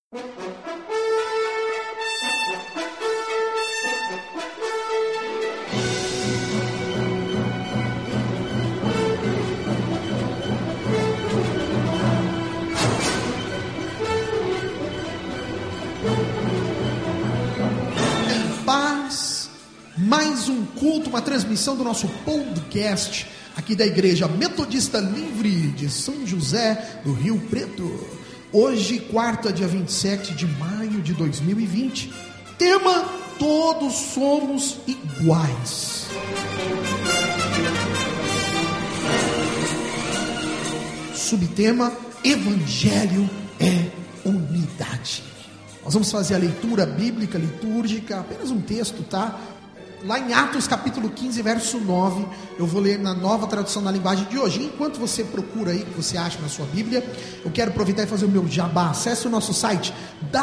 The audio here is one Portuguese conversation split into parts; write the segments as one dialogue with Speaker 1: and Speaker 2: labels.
Speaker 1: Mais um culto, uma transmissão do nosso podcast aqui da Igreja Metodista Livre de São José do Rio Preto. Hoje, quarta, dia 27 de maio de 2020. Tema: todos somos iguais. Subtema: Evangelho é unidade. Nós vamos fazer a leitura bíblica, litúrgica, apenas um texto, tá? Lá em Atos capítulo 15, verso 9, eu vou ler na Nova Tradução da Linguagem de hoje. Enquanto você procura aí, que você acha na sua Bíblia, eu quero aproveitar e fazer o meu jabá. Acesse o nosso site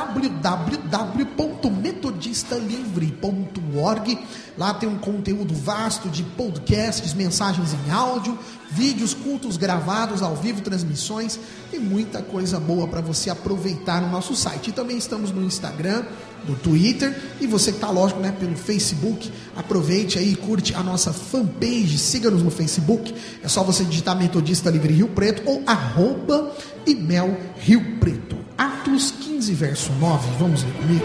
Speaker 1: www.metodistalivre.org. Lá tem um conteúdo vasto de podcasts, mensagens em áudio, vídeos, cultos gravados ao vivo, transmissões. Tem muita coisa boa para você aproveitar no nosso site. E também estamos no Instagram, no Twitter, e você que está, lógico, né, pelo Facebook, aproveite aí e curte a nossa fanpage, siga-nos no Facebook, é só você digitar Metodista Livre Rio Preto ou @imel Rio Preto. Atos 15, verso 9, vamos ler comigo?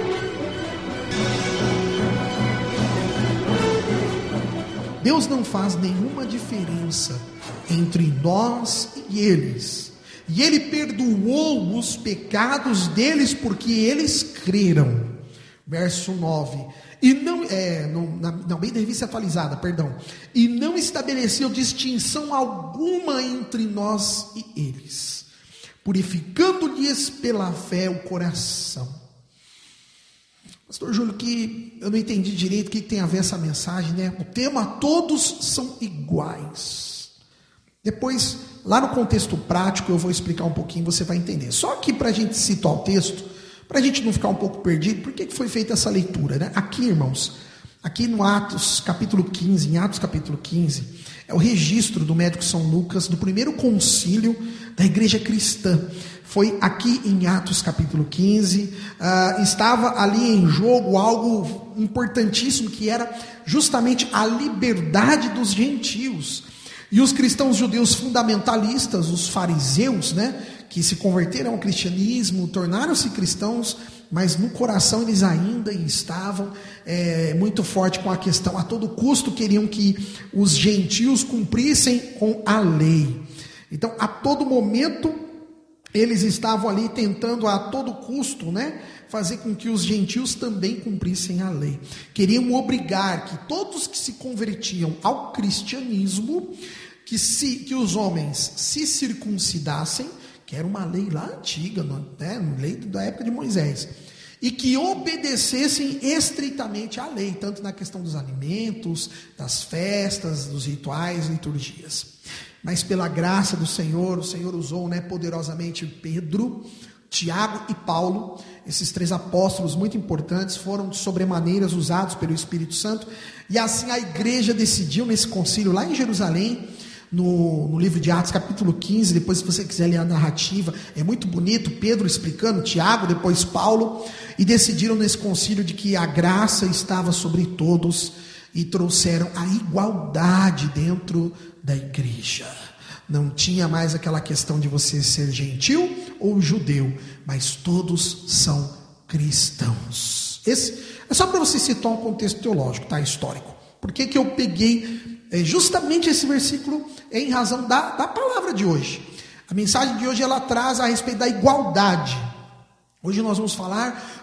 Speaker 1: Deus não faz nenhuma diferença entre nós e eles. E Ele perdoou os pecados deles porque eles creram. Verso 9. E não, bem da revista atualizada, perdão. E não estabeleceu distinção alguma entre nós e eles, purificando-lhes pela fé o coração. Pastor Júlio, que eu não entendi direito o que tem a ver essa mensagem, né? O tema: todos são iguais. Depois, lá no contexto prático, eu vou explicar um pouquinho, você vai entender. Só que para a gente situar o texto, para a gente não ficar um pouco perdido, por que foi feita essa leitura, né? Aqui, irmãos, aqui no Atos capítulo 15, em Atos capítulo 15, é o registro do médico São Lucas, do primeiro concílio da igreja cristã. Foi aqui em Atos capítulo 15, estava ali em jogo algo importantíssimo, que era justamente a liberdade dos gentios. E os cristãos judeus fundamentalistas, os fariseus, né, que se converteram ao cristianismo, tornaram-se cristãos, mas no coração eles ainda estavam muito forte com a questão, a todo custo queriam que os gentios cumprissem com a lei. Então, a todo momento, eles estavam ali tentando a todo custo, né, fazer com que os gentios também cumprissem a lei. Queriam obrigar que todos que se convertiam ao cristianismo, que os homens se circuncidassem, que era uma lei lá antiga, né, lei da época de Moisés, e que obedecessem estritamente à lei, tanto na questão dos alimentos, das festas, dos rituais, liturgias. Mas pela graça do Senhor, o Senhor usou, né, poderosamente Pedro, Tiago e Paulo. Esses três apóstolos muito importantes foram de sobremaneiras usados pelo Espírito Santo, e assim a igreja decidiu nesse concílio lá em Jerusalém, no livro de Atos capítulo 15, depois se você quiser ler a narrativa, é muito bonito, Pedro explicando, Tiago, depois Paulo, e decidiram nesse concílio de que a graça estava sobre todos, e trouxeram a igualdade dentro da igreja. Não tinha mais aquela questão de você ser gentil ou judeu, mas todos são cristãos. Esse é só para você citar um contexto teológico, tá? Histórico. Por que eu peguei justamente esse versículo em razão da palavra de hoje? A mensagem de hoje ela traz a respeito da igualdade. Hoje nós vamos falar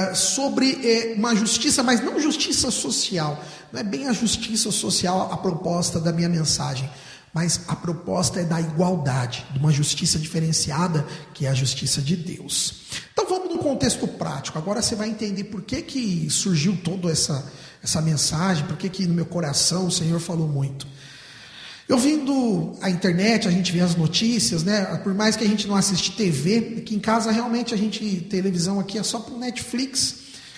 Speaker 1: sobre uma justiça, mas não justiça social. Não é bem a justiça social a proposta da minha mensagem, mas a proposta é da igualdade, de uma justiça diferenciada, que é a justiça de Deus. Então vamos no contexto prático. Agora você vai entender por que surgiu toda essa mensagem, por que no meu coração o Senhor falou muito. Eu vindo à internet, a gente vê as notícias, né? Por mais que a gente não assiste TV, aqui em casa realmente televisão aqui é só para o Netflix,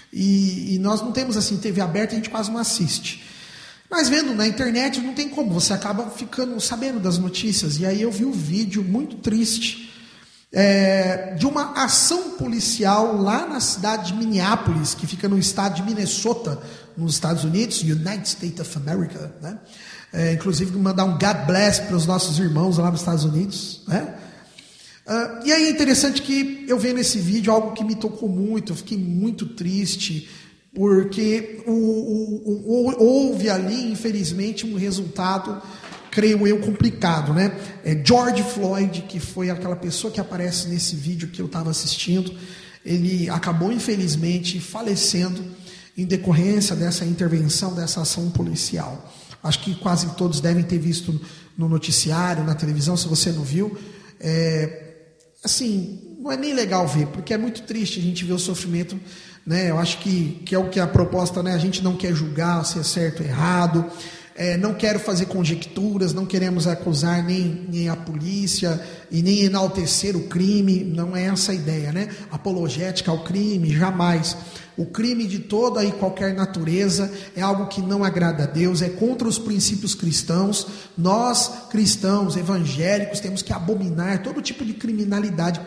Speaker 1: e nós não temos assim TV aberta, a gente quase não assiste. Mas vendo na internet não tem como, você acaba ficando sabendo das notícias. E aí eu vi um vídeo muito triste, de uma ação policial lá na cidade de Minneapolis, que fica no estado de Minnesota, nos Estados Unidos, United States of America, né? Inclusive mandar um God bless para os nossos irmãos lá nos Estados Unidos, né? E aí é interessante que eu vendo esse vídeo, algo que me tocou muito, eu fiquei muito triste, porque houve ali, infelizmente, um resultado, creio eu, complicado, né? George Floyd, que foi aquela pessoa que aparece nesse vídeo que eu estava assistindo, ele acabou, infelizmente, falecendo em decorrência dessa intervenção, dessa ação policial. Acho que quase todos devem ter visto no noticiário, na televisão, se você não viu. Assim, não é nem legal ver, porque é muito triste a gente ver o sofrimento, né? Eu acho que é o que a proposta, né? A gente não quer julgar se é certo ou errado, não quero fazer conjecturas, não queremos acusar nem a polícia e nem enaltecer o crime, não é essa a ideia, né? Apologética ao crime, jamais. O crime de toda e qualquer natureza é algo que não agrada a Deus, é contra os princípios cristãos. Nós, cristãos, evangélicos, temos que abominar todo tipo de criminalidade,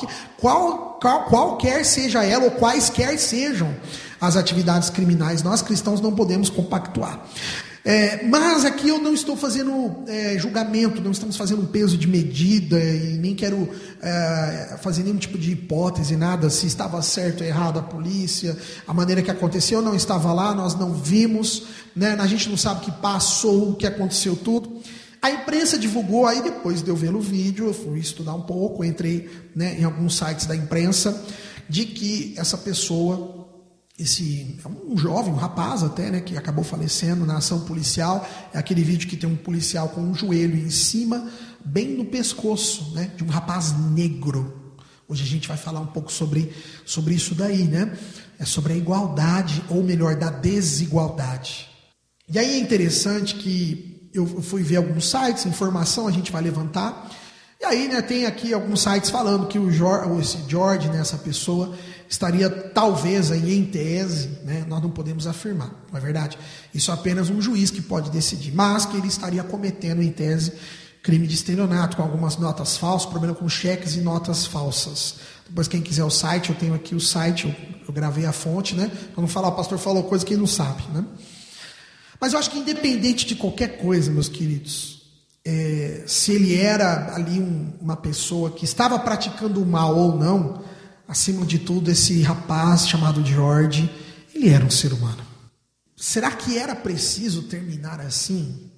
Speaker 1: qualquer seja ela ou quaisquer sejam as atividades criminais. Nós, cristãos, não podemos compactuar. Mas aqui eu não estou fazendo julgamento, não estamos fazendo um peso de medida e nem quero fazer nenhum tipo de hipótese, nada, se estava certo ou errado a polícia, a maneira que aconteceu, não estava lá, nós não vimos, né? A gente não sabe o que passou, o que aconteceu tudo. A imprensa divulgou, aí depois de eu ver o vídeo, eu fui estudar um pouco, entrei, né, em alguns sites da imprensa, de que essa pessoa... Esse é um jovem, um rapaz até, né, que acabou falecendo na ação policial. É aquele vídeo que tem um policial com um joelho em cima, bem no pescoço, né, de um rapaz negro. Hoje a gente vai falar um pouco sobre isso daí, né? É sobre a igualdade, ou melhor, da desigualdade. E aí é interessante que eu fui ver alguns sites, informação a gente vai levantar. E aí, né, tem aqui alguns sites falando que esse George, né, essa pessoa, estaria talvez aí em tese, né, nós não podemos afirmar, não é verdade? Isso é apenas um juiz que pode decidir, mas que ele estaria cometendo em tese crime de estelionato, com algumas notas falsas, problema com cheques e notas falsas. Depois quem quiser o site, eu tenho aqui o site, eu gravei a fonte, né, para não falar, o pastor falou coisa que ele não sabe, né? Mas eu acho que independente de qualquer coisa, meus queridos, se ele era ali uma pessoa que estava praticando o mal ou não, acima de tudo, esse rapaz chamado George, ele era um ser humano. Será que era preciso terminar assim?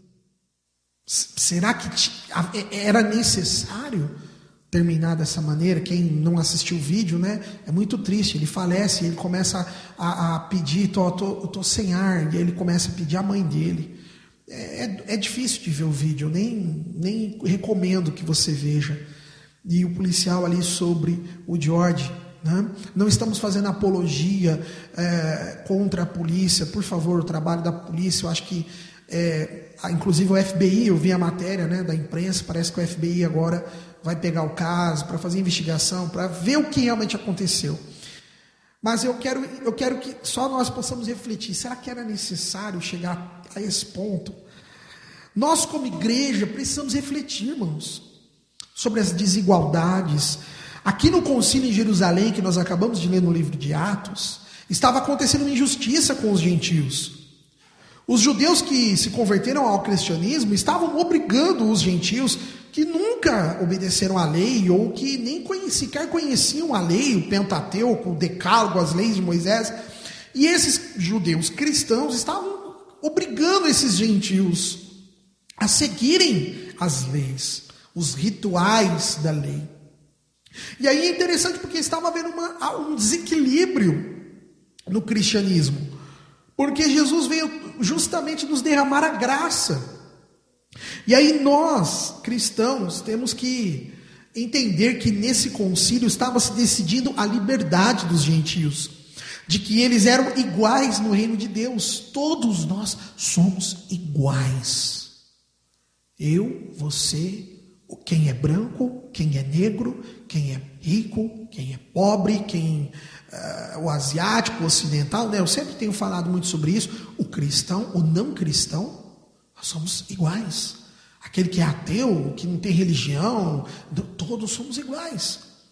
Speaker 1: Será que era necessário terminar dessa maneira? Quem não assistiu o vídeo, né, é muito triste. Ele falece, ele começa a pedir, eu tô sem ar, e ele começa a pedir a mãe dele. É difícil de ver o vídeo, eu nem recomendo que você veja. E o policial ali sobre o George, né? Não estamos fazendo apologia contra a polícia, por favor, o trabalho da polícia, eu acho que inclusive o FBI, eu vi a matéria, né, da imprensa, parece que o FBI agora vai pegar o caso para fazer investigação, para ver o que realmente aconteceu. Mas eu quero que só nós possamos refletir, será que era necessário chegar a esse ponto? Nós como igreja precisamos refletir, irmãos, sobre as desigualdades. Aqui no concílio em Jerusalém, que nós acabamos de ler no livro de Atos, estava acontecendo uma injustiça com os gentios. Os judeus que se converteram ao cristianismo estavam obrigando os gentios que nunca obedeceram à lei ou que nem sequer conheciam a lei, o Pentateuco, o Decálogo, as leis de Moisés. E esses judeus cristãos estavam obrigando esses gentios a seguirem as leis, os rituais da lei. E aí é interessante porque estava havendo um desequilíbrio no cristianismo, porque Jesus veio justamente nos derramar a graça. E aí nós, cristãos, temos que entender que nesse concílio estava se decidindo a liberdade dos gentios, de que eles eram iguais no reino de Deus. Todos nós somos iguais. Eu, você, quem é branco, quem é negro, quem é rico, quem é pobre, o asiático, o ocidental, né? Eu sempre tenho falado muito sobre isso. O cristão, o não cristão, nós somos iguais. Aquele que é ateu, que não tem religião, todos somos iguais.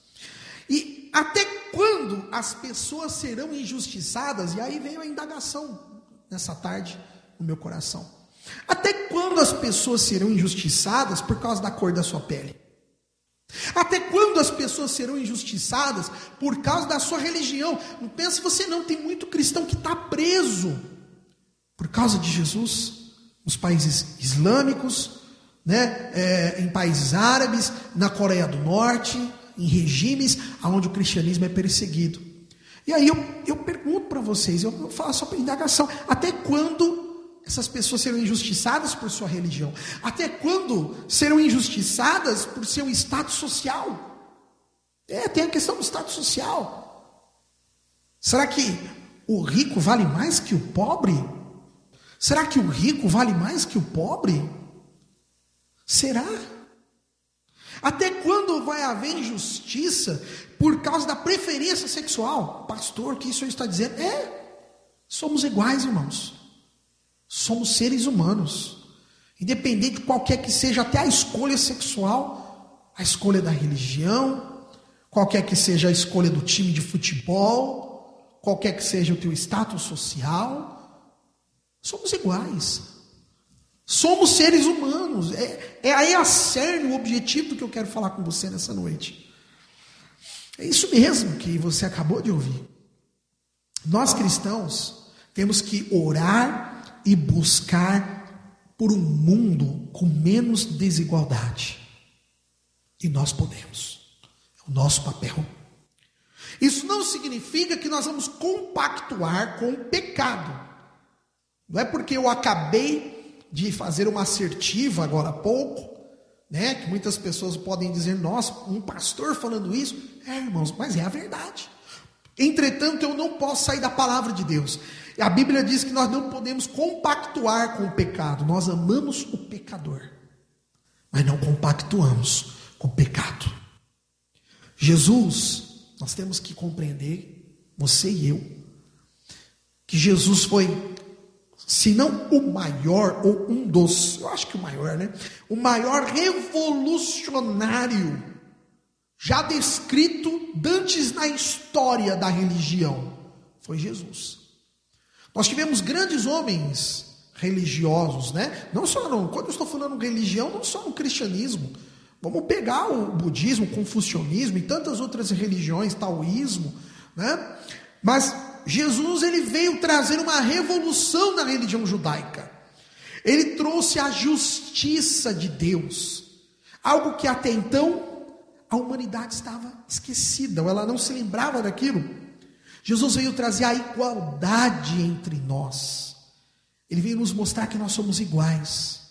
Speaker 1: até quando as pessoas serão injustiçadas? E aí veio a indagação nessa tarde no meu coração. Até quando as pessoas serão injustiçadas por causa da cor da sua pele? Até quando as pessoas serão injustiçadas por causa da sua religião? Não pense você não, tem muito cristão que está preso por causa de Jesus, nos países islâmicos, né, em países árabes, na Coreia do Norte, em regimes onde o cristianismo é perseguido. E aí eu pergunto para vocês, eu faço a indagação, até quando essas pessoas serão injustiçadas por sua religião? Até quando serão injustiçadas por seu status social? Tem a questão do status social. Será que o rico vale mais que o pobre? Será que o rico vale mais que o pobre? Será? Até quando vai haver injustiça por causa da preferência sexual? Pastor, o que isso está dizendo? Somos iguais, irmãos. Somos seres humanos. Independente de qualquer que seja até a escolha sexual, a escolha da religião, qualquer que seja a escolha do time de futebol, qualquer que seja o teu status social, somos iguais. Somos seres humanos. Aí a cerne, o objetivo do que eu quero falar com você nessa noite. É isso mesmo que você acabou de ouvir. Nós cristãos temos que orar e buscar por um mundo com menos desigualdade. E nós podemos. É o nosso papel. Isso não significa que nós vamos compactuar com o pecado. Não é porque eu acabei de fazer uma assertiva agora há pouco, né, que muitas pessoas podem dizer, nossa, um pastor falando isso. Irmãos, mas é a verdade. Entretanto, eu não posso sair da palavra de Deus. A Bíblia diz que nós não podemos compactuar com o pecado. Nós amamos o pecador, mas não compactuamos com o pecado. Jesus, nós temos que compreender, você e eu, que Jesus foi, se não o maior, ou um dos, eu acho que o maior, né? O maior revolucionário já descrito antes na história da religião, foi Jesus. Nós tivemos grandes homens religiosos, né? Não só quando eu estou falando religião, não só no cristianismo. Vamos pegar o budismo, o confucionismo e tantas outras religiões, taoísmo, né? Mas Jesus, ele veio trazer uma revolução na religião judaica. Ele trouxe a justiça de Deus, algo que até então a humanidade estava esquecida, ou ela não se lembrava daquilo. Jesus veio trazer a igualdade entre nós. Ele veio nos mostrar que nós somos iguais.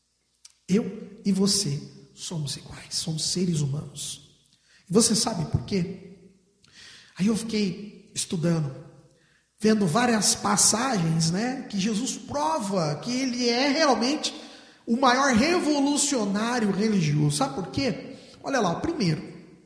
Speaker 1: Eu e você somos iguais, somos seres humanos. E você sabe por quê? Aí eu fiquei estudando, vendo várias passagens, né, que Jesus prova que ele é realmente o maior revolucionário religioso. Sabe por quê? Olha lá, primeiro,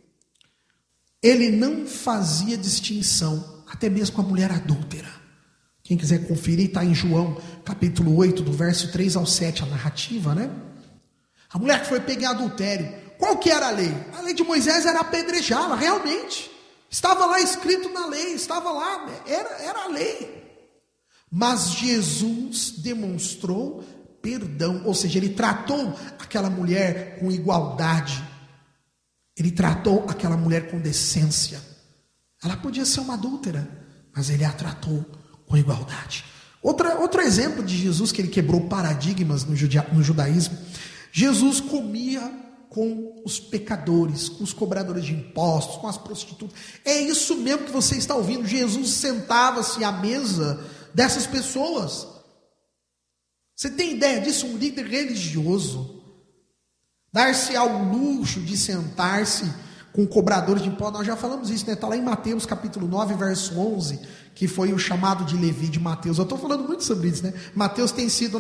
Speaker 1: ele não fazia distinção, até mesmo com a mulher adúltera. Quem quiser conferir, está em João, capítulo 8, do verso 3 ao 7, a narrativa, né? A mulher que foi pega em adultério, qual que era a lei? A lei de Moisés era apedrejá-la, realmente. Estava lá escrito na lei, estava lá, era a lei. Mas Jesus demonstrou perdão, ou seja, ele tratou aquela mulher com igualdade. Ele tratou aquela mulher com decência. Ela podia ser uma adúltera, mas ele a tratou com igualdade. Outro exemplo de Jesus, que ele quebrou paradigmas no judaísmo. Jesus comia com os pecadores, com os cobradores de impostos, com as prostitutas. É isso mesmo que você está ouvindo. Jesus sentava-se à mesa dessas pessoas. Você tem ideia disso? Um líder religioso dar-se ao luxo de sentar-se com cobradores de impostos. Nós já falamos isso, né? Está lá em Mateus capítulo 9, verso 11, que foi o chamado de Levi de Mateus. Eu estou falando muito sobre isso, né? Mateus tem sido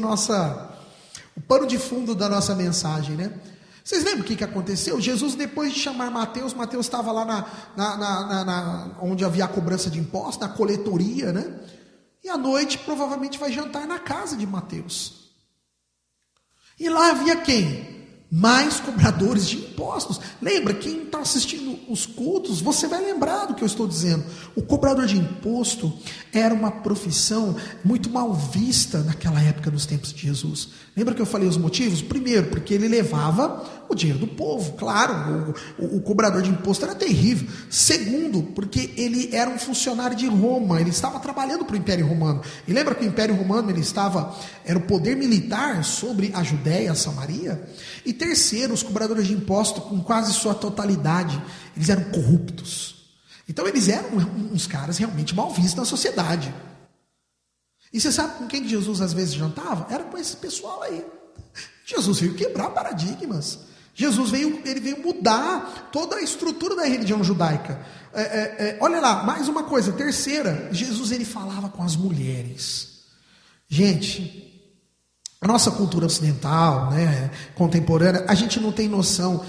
Speaker 1: o pano de fundo da nossa mensagem, né? Vocês lembram o que aconteceu? Jesus, depois de chamar Mateus estava lá onde havia a cobrança de impostos, na coletoria, né? E à noite provavelmente vai jantar na casa de Mateus. E lá havia quem? mais cobradores de impostos. Lembra, quem está assistindo os cultos, você vai lembrar do que eu estou dizendo. O cobrador de imposto era uma profissão muito mal vista naquela época, nos tempos de Jesus. Lembra que eu falei os motivos? Primeiro, porque ele levava o dinheiro do povo. Claro, o cobrador de imposto era terrível. Segundo, porque ele era um funcionário de Roma, ele estava trabalhando para o Império Romano. E lembra que o Império Romano era o poder militar sobre a Judéia, a Samaria? E terceiro, os cobradores de impostos, com quase sua totalidade, eles eram corruptos. Então eles eram uns caras realmente mal vistos na sociedade. E você sabe com quem Jesus às vezes jantava? Era com esse pessoal aí. Jesus veio quebrar paradigmas. Jesus veio mudar toda a estrutura da religião judaica. Olha lá, mais uma coisa, terceira, Jesus ele falava com as mulheres. Gente, a nossa cultura ocidental, né, contemporânea, a gente não tem noção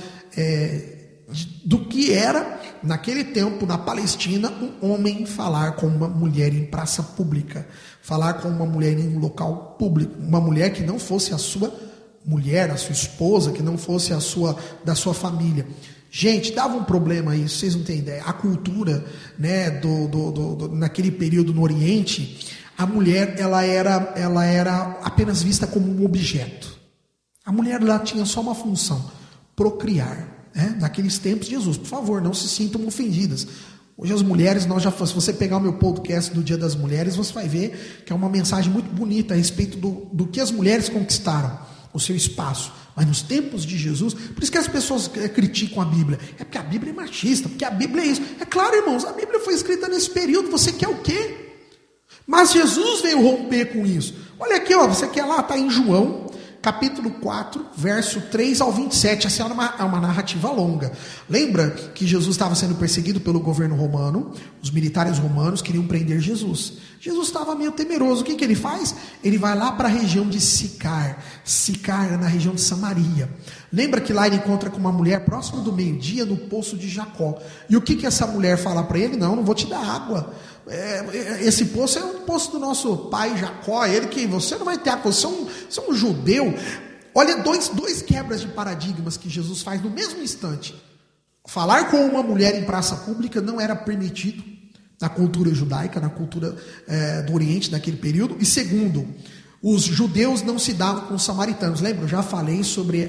Speaker 1: do que era, naquele tempo, na Palestina, um homem falar com uma mulher em praça pública, falar com uma mulher em um local público, uma mulher que não fosse a sua mulher, a sua esposa, que não fosse da sua família. Gente, dava um problema isso, vocês não têm ideia. A cultura, né, naquele período no Oriente, a mulher ela era apenas vista como um objeto. A mulher lá tinha só uma função: procriar. Naqueles tempos, Jesus, por favor, não se sintam ofendidas. Hoje as mulheres, se você pegar o meu podcast do Dia das Mulheres, você vai ver que é uma mensagem muito bonita a respeito do que as mulheres conquistaram, o seu espaço. Mas nos tempos de Jesus, por isso que as pessoas criticam a Bíblia. É porque a Bíblia é machista, porque a Bíblia é isso. É claro, irmãos, a Bíblia foi escrita nesse período, você quer o quê? Mas Jesus veio romper com isso. Olha aqui, você quer lá, está em João, capítulo 4, verso 3 ao 27. Essa é uma narrativa longa. Lembra que Jesus estava sendo perseguido pelo governo romano, os militares romanos queriam prender Jesus. Jesus estava meio temeroso. O que ele faz? Ele vai lá para a região de Sicar. Sicar é na região de Samaria. Lembra que lá ele encontra com uma mulher próximo do meio-dia no poço de Jacó. E o que essa mulher fala para ele? Não vou te dar água. Esse poço é um poço do nosso pai Jacó. Ele que você não vai ter água, você é um judeu. Olha, dois quebras de paradigmas que Jesus faz no mesmo instante. Falar com uma mulher em praça pública não era permitido na cultura judaica, na cultura do Oriente naquele período. E segundo, os judeus não se davam com os samaritanos. Lembra? Eu já falei sobre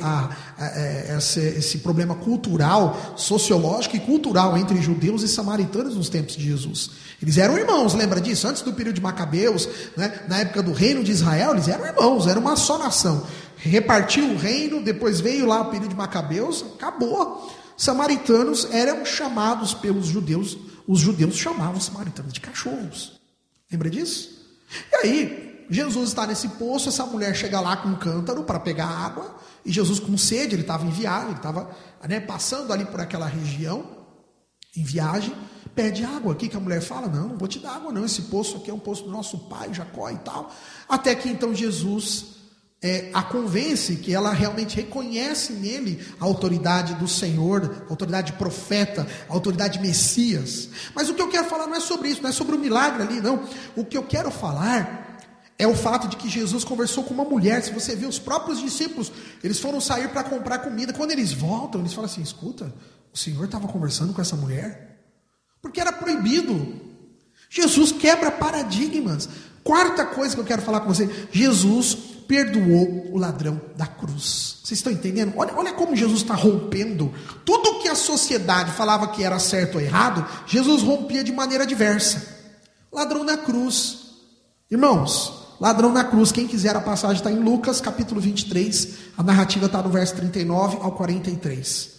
Speaker 1: esse problema cultural, sociológico e cultural entre judeus e samaritanos nos tempos de Jesus. Eles eram irmãos, lembra disso? Antes do período de Macabeus, né, na época do reino de Israel, eles eram irmãos, era uma só nação. Repartiu o reino, depois veio lá o período de Macabeus, acabou. Samaritanos eram chamados pelos judeus, os judeus chamavam os samaritanos de cachorros. Lembra disso? E aí, Jesus está nesse poço, essa mulher chega lá com um cântaro para pegar água, e Jesus com sede, ele estava em viagem, ele estava passando ali por aquela região, em viagem, pede água. O que a mulher fala? Não vou te dar água não, esse poço aqui é um poço do nosso pai Jacó e tal. Até que então Jesus a convence que ela realmente reconhece nele a autoridade do Senhor, a autoridade de profeta, a autoridade de Messias. Mas o que eu quero falar não é sobre isso, não é sobre o milagre ali, não. O que eu quero falar é o fato de que Jesus conversou com uma mulher. Se você vê os próprios discípulos, eles foram sair para comprar comida. Quando eles voltam, eles falam assim: escuta, o Senhor estava conversando com essa mulher? Porque era proibido. Jesus quebra paradigmas. Quarta coisa que eu quero falar com você: Jesus perdoou o ladrão da cruz. Vocês estão entendendo? Olha como Jesus está rompendo. Tudo que a sociedade falava que era certo ou errado, Jesus rompia de maneira diversa. Ladrão da cruz. Irmãos, ladrão na cruz. Quem quiser, a passagem está em Lucas capítulo 23. A narrativa está no verso 39 ao 43.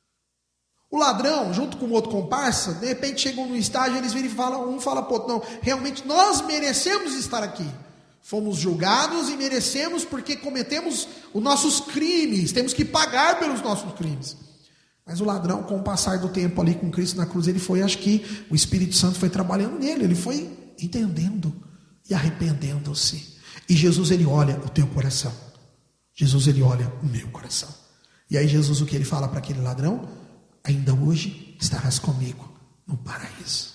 Speaker 1: O ladrão, junto com o outro comparsa, de repente chegam no estágio, eles viram e falam, um fala para o outro: não, realmente nós merecemos estar aqui. Fomos julgados e merecemos porque cometemos os nossos crimes, temos que pagar pelos nossos crimes. Mas o ladrão, com o passar do tempo ali com Cristo na cruz, ele foi, acho que o Espírito Santo foi trabalhando nele, ele foi entendendo e arrependendo-se. E Jesus, ele olha o teu coração. Jesus, ele olha o meu coração. E aí Jesus, o que ele fala para aquele ladrão? Ainda hoje estarás comigo no paraíso.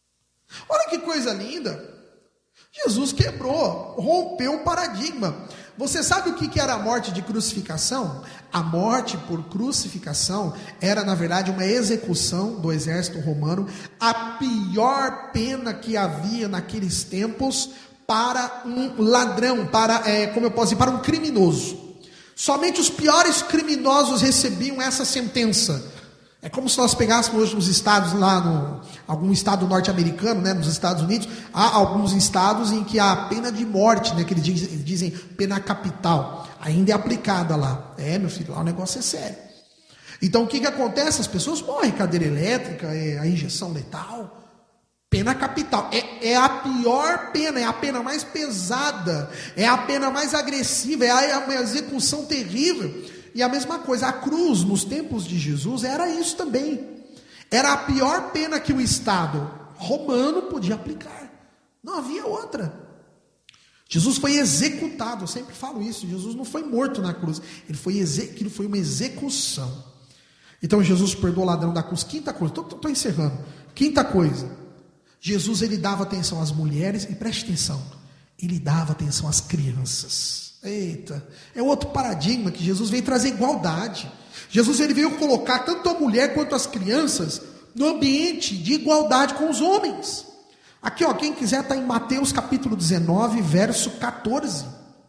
Speaker 1: Olha que coisa linda. Jesus quebrou, rompeu o paradigma. Você sabe o que era a morte de crucificação? A morte por crucificação era, na verdade, uma execução do exército romano, a pior pena que havia naqueles tempos para um ladrão, para um criminoso. Somente os piores criminosos recebiam essa sentença. É como se nós pegássemos hoje nos estados algum estado norte-americano, né, nos Estados Unidos, há alguns estados em que a pena de morte, né, que eles dizem pena capital, ainda é aplicada lá. Meu filho, lá o negócio é sério. Então o que acontece? As pessoas morrem, cadeira elétrica, a injeção letal, pena capital. É a pior pena, é a pena mais pesada, é a pena mais agressiva, é uma execução terrível. E a mesma coisa, a cruz nos tempos de Jesus era isso também. Era a pior pena que o Estado romano podia aplicar. Não havia outra. Jesus foi executado, eu sempre falo isso, Jesus não foi morto na cruz, aquilo foi uma execução. Então Jesus perdoou o ladrão da cruz. Quinta coisa, estou encerrando. Quinta coisa, Jesus ele dava atenção às mulheres, e preste atenção, ele dava atenção às crianças. Eita, é outro paradigma que Jesus veio trazer igualdade. Jesus ele veio colocar tanto a mulher quanto as crianças no ambiente de igualdade com os homens. Aqui, quem quiser está em Mateus capítulo 19, verso 14.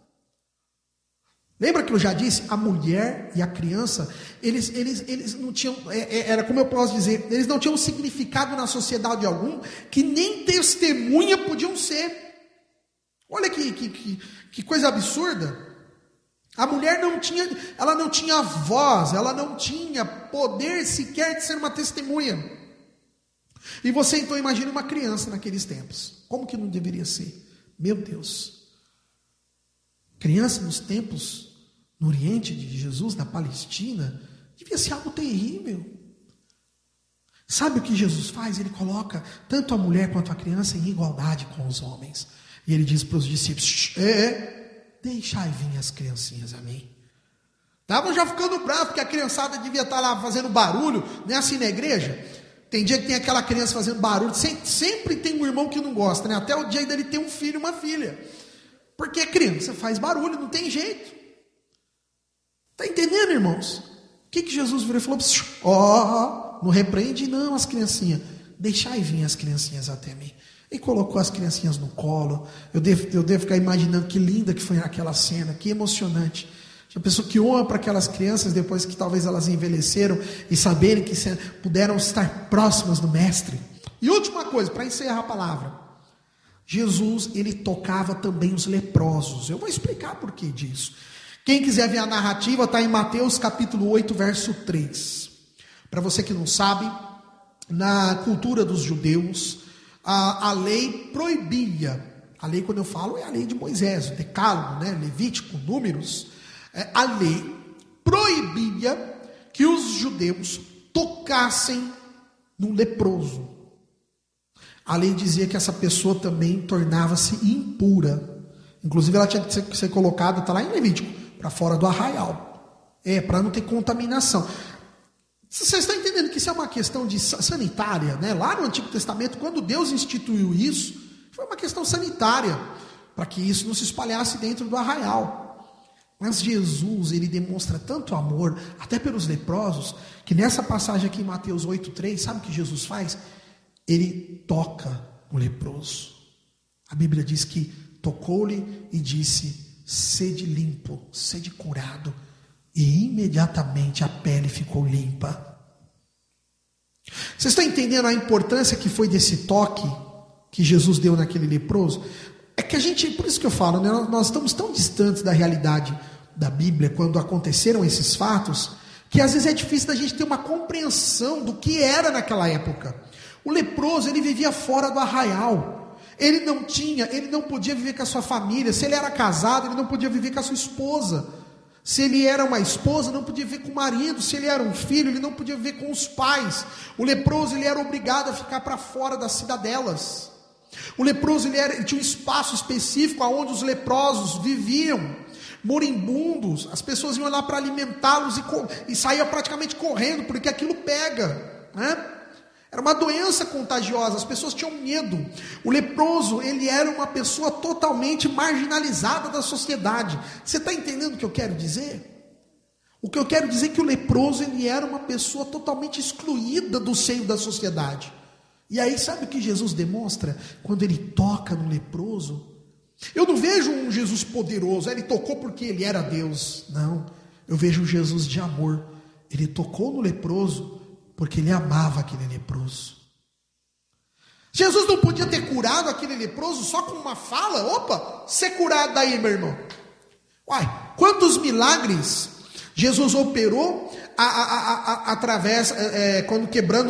Speaker 1: Lembra que eu já disse? A mulher e a criança, eles não tinham, era como eu posso dizer, eles não tinham significado na sociedade algum, que nem testemunha podiam ser. Olha que coisa absurda. A mulher não tinha voz, ela não tinha poder sequer de ser uma testemunha. E você então imagina uma criança naqueles tempos. Como que não deveria ser? Meu Deus. Criança nos tempos, no Oriente de Jesus, na Palestina, devia ser algo terrível. Sabe o que Jesus faz? Ele coloca tanto a mulher quanto a criança em igualdade com os homens. E ele diz para os discípulos, deixai vir as criancinhas a mim. Estavam já ficando bravos, porque a criançada devia estar lá fazendo barulho, né, assim na igreja. Tem dia que tem aquela criança fazendo barulho, sempre tem um irmão que não gosta, né? Até o dia dele ter um filho e uma filha. Porque a criança faz barulho, não tem jeito. Está entendendo, irmãos? O que Jesus virou e falou? Não repreende não as criancinhas. Deixai vir as criancinhas até mim. E colocou as criancinhas no colo. Eu devo ficar imaginando que linda que foi aquela cena, que emocionante. A pessoa que honra para aquelas crianças depois que talvez elas envelheceram e saberem que puderam estar próximas do Mestre. E última coisa, para encerrar a palavra. Jesus, ele tocava também os leprosos. Eu vou explicar por que disso. Quem quiser ver a narrativa, está em Mateus capítulo 8, verso 3. Para você que não sabe, na cultura dos judeus, a lei proibia, a lei quando eu falo é a lei de Moisés, o decálogo, né, Levítico, Números, a lei proibia que os judeus tocassem num leproso. A lei dizia que essa pessoa também tornava-se impura, inclusive ela tinha que ser colocada, está lá em Levítico, para fora do arraial, para não ter contaminação. Você está entendendo que isso é uma questão sanitária, né? Lá no Antigo Testamento, quando Deus instituiu isso, foi uma questão sanitária, para que isso não se espalhasse dentro do arraial. Mas Jesus, ele demonstra tanto amor, até pelos leprosos, que nessa passagem aqui em Mateus 8,3, sabe o que Jesus faz? Ele toca o leproso. A Bíblia diz que tocou-lhe e disse, sede limpo, sede curado. E imediatamente a pele ficou limpa. Vocês estão entendendo a importância que foi desse toque que Jesus deu naquele leproso? É que por isso que eu falo, né, nós estamos tão distantes da realidade da Bíblia quando aconteceram esses fatos, que às vezes é difícil da gente ter uma compreensão do que era naquela época. O leproso, ele vivia fora do arraial. Ele não podia viver com a sua família. Se ele era casado, ele não podia viver com a sua esposa. Se ele era uma esposa, não podia viver com o marido. Se ele era um filho, ele não podia viver com os pais. O leproso, ele era obrigado a ficar para fora das cidadelas. O leproso, ele tinha um espaço específico onde os leprosos viviam, moribundos. As pessoas iam lá para alimentá-los e saía praticamente correndo, porque aquilo pega, né? Era uma doença contagiosa, as pessoas tinham medo. O leproso, ele era uma pessoa totalmente marginalizada da sociedade. Você está entendendo o que eu quero dizer? O que eu quero dizer é que o leproso, ele era uma pessoa totalmente excluída do seio da sociedade. E aí, sabe o que Jesus demonstra? Quando ele toca no leproso, eu não vejo um Jesus poderoso, ele tocou porque ele era Deus. Não, eu vejo um Jesus de amor. Ele tocou no leproso porque ele amava aquele leproso. Jesus não podia ter curado aquele leproso só com uma fala. Opa, ser curado daí, meu irmão. Uai, quantos milagres Jesus operou através, quando quebrando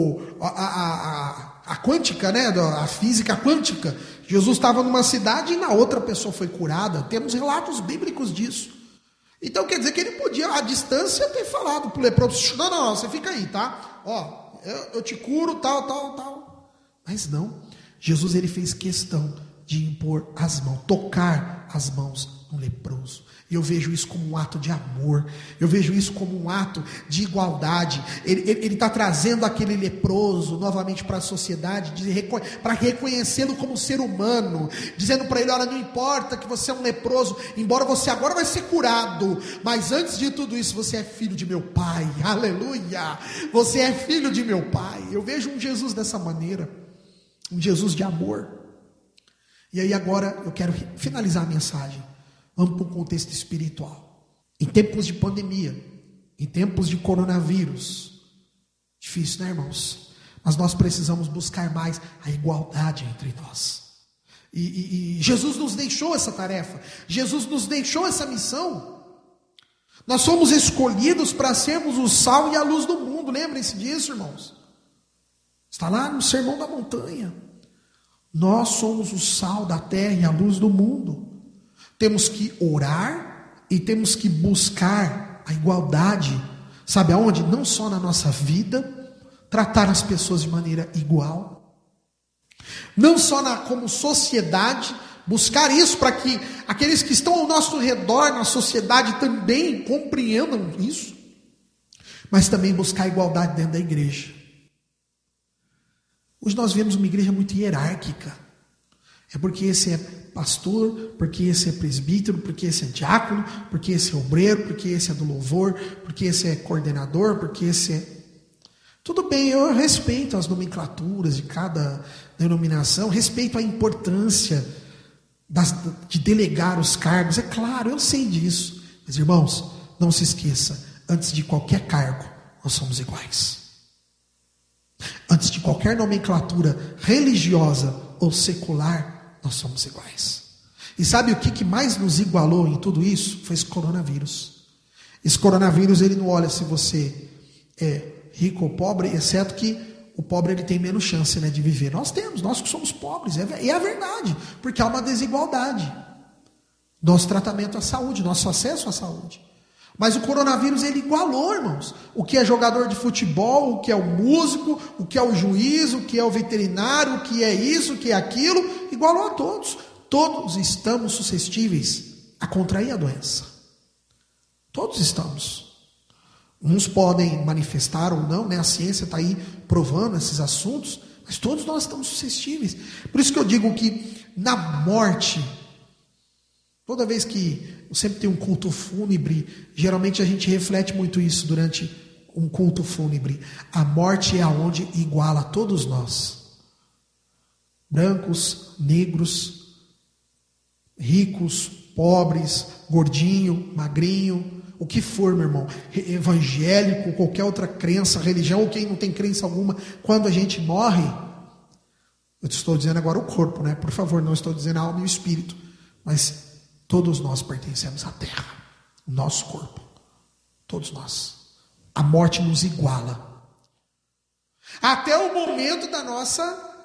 Speaker 1: a quântica, né, a física quântica. Jesus estava numa cidade e na outra pessoa foi curada. Temos relatos bíblicos disso. Então quer dizer que ele podia, à distância, ter falado para o leproso: não, você fica aí, tá? Ó, eu te curo, tal. Mas não, Jesus, ele fez questão de impor as mãos, tocar as mãos no leproso. E eu vejo isso como um ato de amor, eu vejo isso como um ato de igualdade. Ele está trazendo aquele leproso novamente para a sociedade, para reconhecê-lo como ser humano, dizendo para ele: olha, não importa que você é um leproso, embora você agora vai ser curado, mas antes de tudo isso, você é filho de meu pai, aleluia, você é filho de meu pai. Eu vejo um Jesus dessa maneira, um Jesus de amor. E aí agora eu quero finalizar a mensagem. Vamos para um contexto espiritual. Em tempos de pandemia, em tempos de coronavírus, difícil, né, irmãos? Mas nós precisamos buscar mais a igualdade entre nós. E Jesus nos deixou essa tarefa, Jesus nos deixou essa missão. Nós somos escolhidos para sermos o sal e a luz do mundo. Lembrem-se disso, irmãos. Está lá no Sermão da Montanha. Nós somos o sal da terra e a luz do mundo. Temos que orar e temos que buscar a igualdade. Sabe aonde? Não só na nossa vida, tratar as pessoas de maneira igual. Não só como sociedade, buscar isso para que aqueles que estão ao nosso redor na sociedade também compreendam isso. Mas também buscar a igualdade dentro da igreja. Hoje nós vemos uma igreja muito hierárquica. É porque esse é pastor, porque esse é presbítero, porque esse é diácono, porque esse é obreiro, porque esse é do louvor, porque esse é coordenador, porque esse é... Tudo bem, eu respeito as nomenclaturas de cada denominação, respeito a importância de delegar os cargos. É claro, eu sei disso. Mas, irmãos, não se esqueça, antes de qualquer cargo, nós somos iguais. Antes de qualquer nomenclatura religiosa ou secular, nós somos iguais. E sabe o que mais nos igualou em tudo isso? Foi esse coronavírus. Esse coronavírus, ele não olha se você é rico ou pobre, exceto que o pobre, ele tem menos chance, né, de viver. Nós que somos pobres, é a verdade, porque há uma desigualdade. Nosso tratamento à saúde, nosso acesso à saúde. Mas o coronavírus, ele igualou, irmãos. O que é jogador de futebol, o que é o músico, o que é o juiz, o que é o veterinário, o que é isso, o que é aquilo, igualou a todos. Todos estamos suscetíveis a contrair a doença. Todos estamos. Uns podem manifestar ou não, né? A ciência está aí provando esses assuntos, mas todos nós estamos suscetíveis. Por isso que eu digo que na morte, toda vez que sempre tem um culto fúnebre, geralmente a gente reflete muito isso durante um culto fúnebre. A morte é aonde iguala todos nós. Brancos, negros, ricos, pobres, gordinho, magrinho, o que for, meu irmão, evangélico, qualquer outra crença, religião, ou quem não tem crença alguma, quando a gente morre, eu estou dizendo agora o corpo, né? Por favor, não estou dizendo a alma e o espírito, mas todos nós pertencemos à terra, o nosso corpo, todos nós. A morte nos iguala. Até o momento da nossa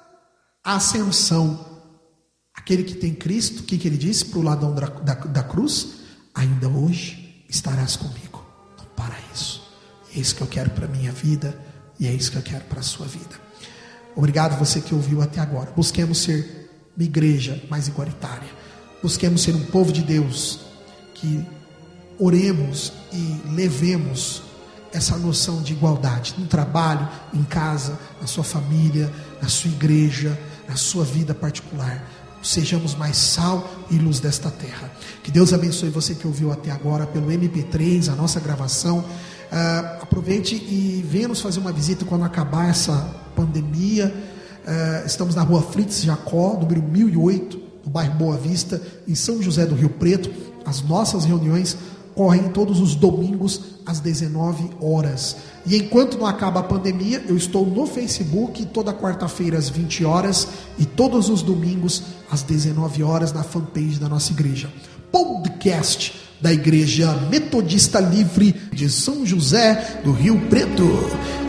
Speaker 1: ascensão. Aquele que tem Cristo, o que ele disse para o ladrão da cruz? Ainda hoje estarás comigo no paraíso. É isso que eu quero para a minha vida e é isso que eu quero para a sua vida. Obrigado você que ouviu até agora. Busquemos ser uma igreja mais igualitária. Busquemos ser um povo de Deus que oremos e levemos essa noção de igualdade no trabalho, em casa, na sua família, na sua igreja, na sua vida particular. Sejamos mais sal e luz desta terra. Que Deus abençoe você que ouviu até agora pelo MP3, a nossa gravação. Aproveite e venha nos fazer uma visita quando acabar essa pandemia. Estamos na rua Fritz Jacó, número 1008, no bairro Boa Vista, em São José do Rio Preto. As nossas reuniões correm todos os domingos às 19 horas. E enquanto não acaba a pandemia, eu estou no Facebook toda quarta-feira às 20 horas e todos os domingos às 19 horas na fanpage da nossa igreja. Podcast da Igreja Metodista Livre de São José do Rio Preto.